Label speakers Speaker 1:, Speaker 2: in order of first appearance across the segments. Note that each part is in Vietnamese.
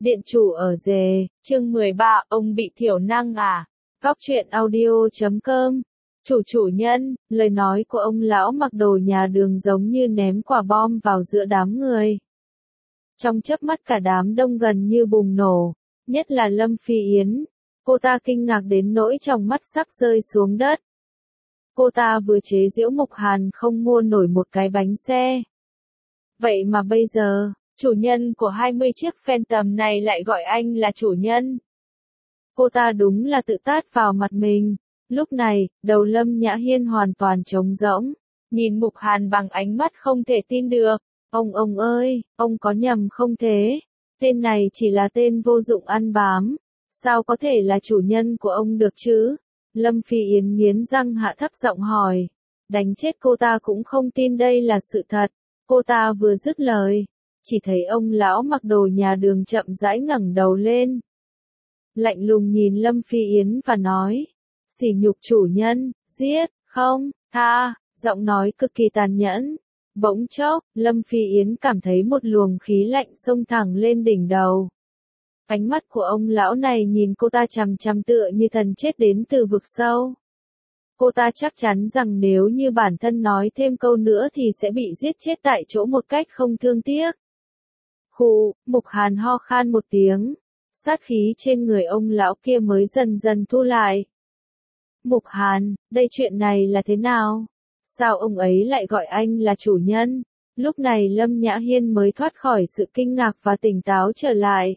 Speaker 1: Điện chủ ở rề, chương 13, ông bị thiểu năng à? Góc truyện audio.com. Chủ nhân, lời nói của ông lão mặc đồ nhà đường giống như ném quả bom vào giữa đám người. Trong chớp mắt cả đám đông gần như bùng nổ, nhất là Lâm Phi Yến. Cô ta kinh ngạc đến nỗi trong mắt sắp rơi xuống đất. Cô ta vừa chế giễu Mục Hàn không mua nổi một cái bánh xe. Vậy mà bây giờ, chủ nhân của 20 chiếc Phantom này lại gọi anh là chủ nhân. Cô ta đúng là tự tát vào mặt mình. Lúc này, đầu Lâm Nhã Hiên hoàn toàn trống rỗng, nhìn Mục Hàn bằng ánh mắt không thể tin được. Ông ơi, ông có nhầm không thế? Tên này chỉ là tên vô dụng ăn bám. Sao có thể là chủ nhân của ông được chứ? Lâm Phi Yến nghiến răng hạ thấp giọng hỏi. Đánh chết cô ta cũng không tin đây là sự thật. Cô ta vừa dứt lời, chỉ thấy ông lão mặc đồ nhà đường chậm rãi ngẩng đầu lên. Lạnh lùng nhìn Lâm Phi Yến và nói, sỉ nhục chủ nhân, giết, không, tha, giọng nói cực kỳ tàn nhẫn. Bỗng chốc, Lâm Phi Yến cảm thấy một luồng khí lạnh xông thẳng lên đỉnh đầu. Ánh mắt của ông lão này nhìn cô ta chằm chằm tựa như thần chết đến từ vực sâu. Cô ta chắc chắn rằng nếu như bản thân nói thêm câu nữa thì sẽ bị giết chết tại chỗ một cách không thương tiếc. Khụ, Mục Hàn ho khan một tiếng. Sát khí trên người ông lão kia mới dần dần thu lại. Mục Hàn, đây chuyện này là thế nào? Sao ông ấy lại gọi anh là chủ nhân? Lúc này Lâm Nhã Hiên mới thoát khỏi sự kinh ngạc và tỉnh táo trở lại.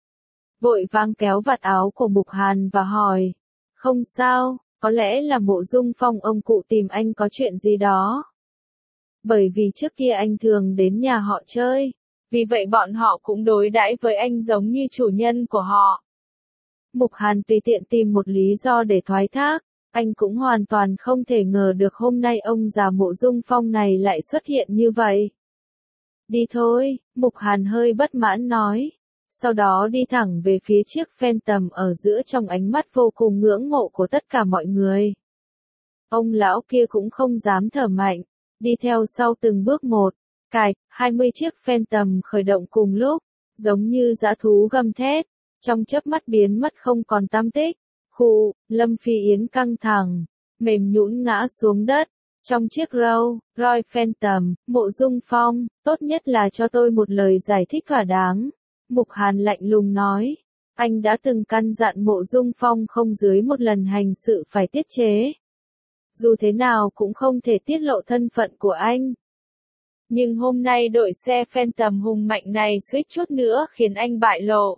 Speaker 1: Vội vàng kéo vạt áo của Mục Hàn và hỏi. Không sao, có lẽ là Mộ Dung Phong ông cụ tìm anh có chuyện gì đó. Bởi vì trước kia anh thường đến nhà họ chơi. Vì vậy bọn họ cũng đối đãi với anh giống như chủ nhân của họ. Mục Hàn tùy tiện tìm một lý do để thoái thác. Anh cũng hoàn toàn không thể ngờ được hôm nay ông già Mộ Dung Phong này lại xuất hiện như vậy. Đi thôi, Mục Hàn hơi bất mãn nói. Sau đó đi thẳng về phía chiếc Phantom ở giữa trong ánh mắt vô cùng ngưỡng mộ của tất cả mọi người. Ông lão kia cũng không dám thở mạnh, đi theo sau từng bước một. Cạch, 20 chiếc Phantom khởi động cùng lúc, giống như dã thú gầm thét, trong chớp mắt biến mất không còn tăm tích. Khụ, Lâm Phi Yến căng thẳng, mềm nhũn ngã xuống đất. Trong chiếc Royce Phantom, Mộ Dung Phong, tốt nhất là cho tôi một lời giải thích thỏa đáng. Mục Hàn lạnh lùng nói, anh đã từng căn dặn Mộ Dung Phong không dưới một lần hành sự phải tiết chế. Dù thế nào cũng không thể tiết lộ thân phận của anh. Nhưng hôm nay đội xe Phantom hùng mạnh này suýt chút nữa khiến anh bại lộ.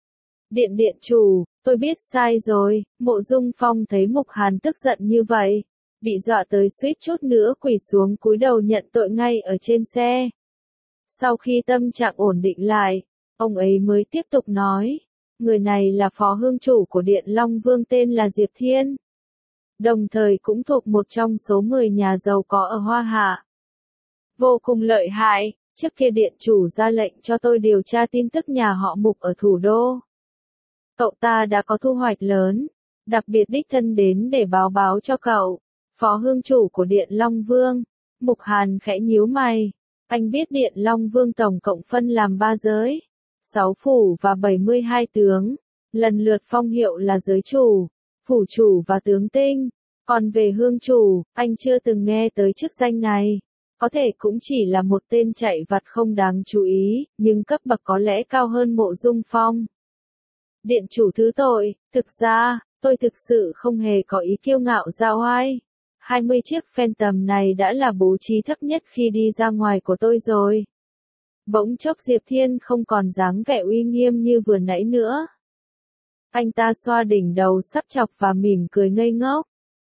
Speaker 1: Điện chủ, tôi biết sai rồi. Mộ Dung Phong thấy Mục Hàn tức giận như vậy, bị dọa tới suýt chút nữa quỳ xuống cúi đầu nhận tội ngay ở trên xe. Sau khi tâm trạng ổn định lại, ông ấy mới tiếp tục nói, người này là phó hương chủ của Điện Long Vương tên là Diệp Thiên. Đồng thời cũng thuộc một trong số 10 nhà giàu có ở Hoa Hạ. Vô cùng lợi hại, trước kia điện chủ ra lệnh cho tôi điều tra tin tức nhà họ Mục ở thủ đô. Cậu ta đã có thu hoạch lớn, đặc biệt đích thân đến để báo cho cậu, phó hương chủ của Điện Long Vương. Mục Hàn khẽ nhíu mày, anh biết Điện Long Vương tổng cộng phân làm 3 giới, 6 phủ và 72 tướng, lần lượt phong hiệu là giới chủ, phủ chủ và tướng tinh. Còn về hương chủ, anh chưa từng nghe tới chức danh này. Có thể cũng chỉ là một tên chạy vặt không đáng chú ý, nhưng cấp bậc có lẽ cao hơn Mộ Dung Phong. Điện chủ thứ tội, thực ra, tôi thực sự không hề có ý kiêu ngạo ra oai. 20 chiếc Phantom này đã là bố trí thấp nhất khi đi ra ngoài của tôi rồi. Bỗng chốc Diệp Thiên không còn dáng vẻ uy nghiêm như vừa nãy nữa. Anh ta xoa đỉnh đầu sắp chọc và mỉm cười ngây ngốc.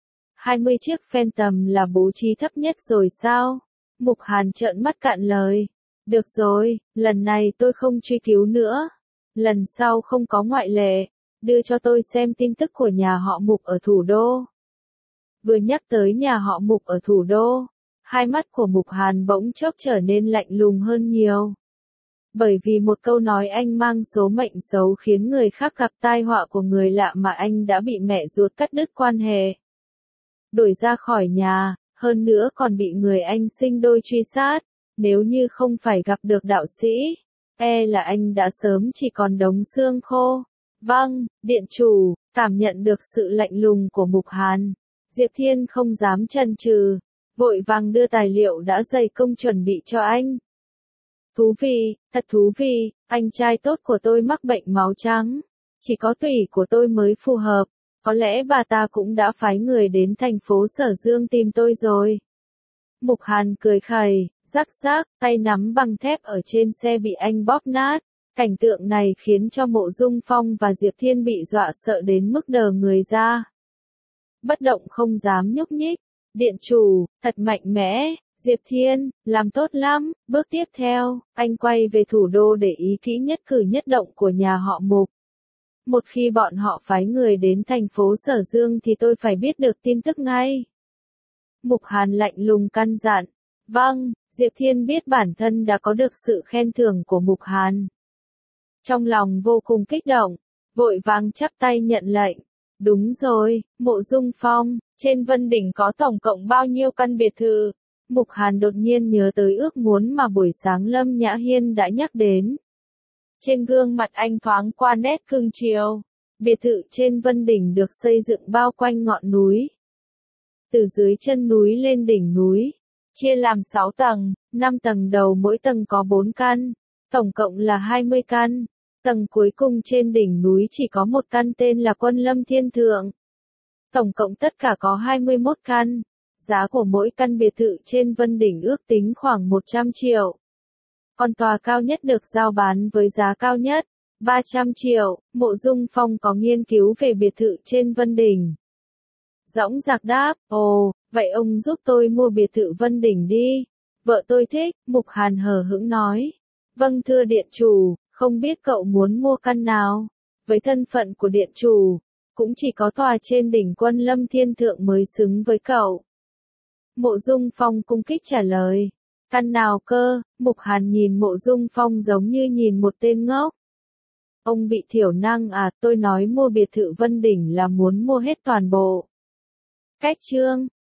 Speaker 1: 20 chiếc Phantom là bố trí thấp nhất rồi sao? Mục Hàn trợn mắt cạn lời. Được rồi, lần này tôi không truy cứu nữa. Lần sau không có ngoại lệ. Đưa cho tôi xem tin tức của nhà họ Mục ở thủ đô. Vừa nhắc tới nhà họ Mục ở thủ đô, hai mắt của Mục Hàn bỗng chốc trở nên lạnh lùng hơn nhiều. Bởi vì một câu nói anh mang số mệnh xấu khiến người khác gặp tai họa của người lạ mà anh đã bị mẹ ruột cắt đứt quan hệ. Đuổi ra khỏi nhà, hơn nữa còn bị người anh sinh đôi truy sát. Nếu như không phải gặp được đạo sĩ, e là anh đã sớm chỉ còn đống xương khô. Vâng, điện chủ, cảm nhận được sự lạnh lùng của Mục Hàn. Diệp Thiên không dám chần chừ, vội vàng đưa tài liệu đã dày công chuẩn bị cho anh. Thú vị, thật thú vị, anh trai tốt của tôi mắc bệnh máu trắng. Chỉ có tủy của tôi mới phù hợp. Có lẽ bà ta cũng đã phái người đến thành phố Sở Dương tìm tôi rồi. Mục Hàn cười khẩy, rắc rắc, tay nắm bằng thép ở trên xe bị anh bóp nát. Cảnh tượng này khiến cho Mộ Dung Phong và Diệp Thiên bị dọa sợ đến mức đờ người ra. Bất động không dám nhúc nhích. Điện chủ, thật mạnh mẽ. Diệp Thiên, làm tốt lắm. Bước tiếp theo, anh quay về thủ đô để ý kỹ nhất cử nhất động của nhà họ Mục. Một khi bọn họ phái người đến thành phố Sở Dương thì tôi phải biết được tin tức ngay. Mục Hàn lạnh lùng căn dặn. Vâng, Diệp Thiên biết bản thân đã có được sự khen thưởng của Mục Hàn. Trong lòng vô cùng kích động, vội vàng chắp tay nhận lệnh. Đúng rồi, Mộ Dung Phong, trên Vân Đỉnh có tổng cộng bao nhiêu căn biệt thự? Mục Hàn đột nhiên nhớ tới ước muốn mà buổi sáng Lâm Nhã Hiên đã nhắc đến. Trên gương mặt anh thoáng qua nét cưng chiều. Biệt thự trên Vân Đỉnh được xây dựng bao quanh ngọn núi. Từ dưới chân núi lên đỉnh núi, chia làm 6 tầng, 5 tầng đầu mỗi tầng có 4 căn, tổng cộng là 20 căn. Tầng cuối cùng trên đỉnh núi chỉ có một căn tên là Quân Lâm Thiên Thượng. Tổng cộng tất cả có 21 căn. Giá của mỗi căn biệt thự trên Vân Đỉnh ước tính khoảng 100 triệu. Còn tòa cao nhất được giao bán với giá cao nhất, 300 triệu. Mộ Dung Phong có nghiên cứu về biệt thự trên Vân Đỉnh. Dõng dạc đáp, ồ, vậy ông giúp tôi mua biệt thự Vân Đỉnh đi. Vợ tôi thích, Mục Hàn hờ hững nói. Vâng thưa điện chủ, không biết cậu muốn mua căn nào. Với thân phận của điện chủ, cũng chỉ có tòa trên đỉnh Quân Lâm Thiên Thượng mới xứng với cậu. Mộ Dung Phong cung kích trả lời. Căn nào cơ? Mục Hàn nhìn Mộ Dung Phong giống như nhìn một tên ngốc. Ông bị thiểu năng à, tôi nói mua biệt thự Vân Đỉnh là muốn mua hết toàn bộ. Cách chương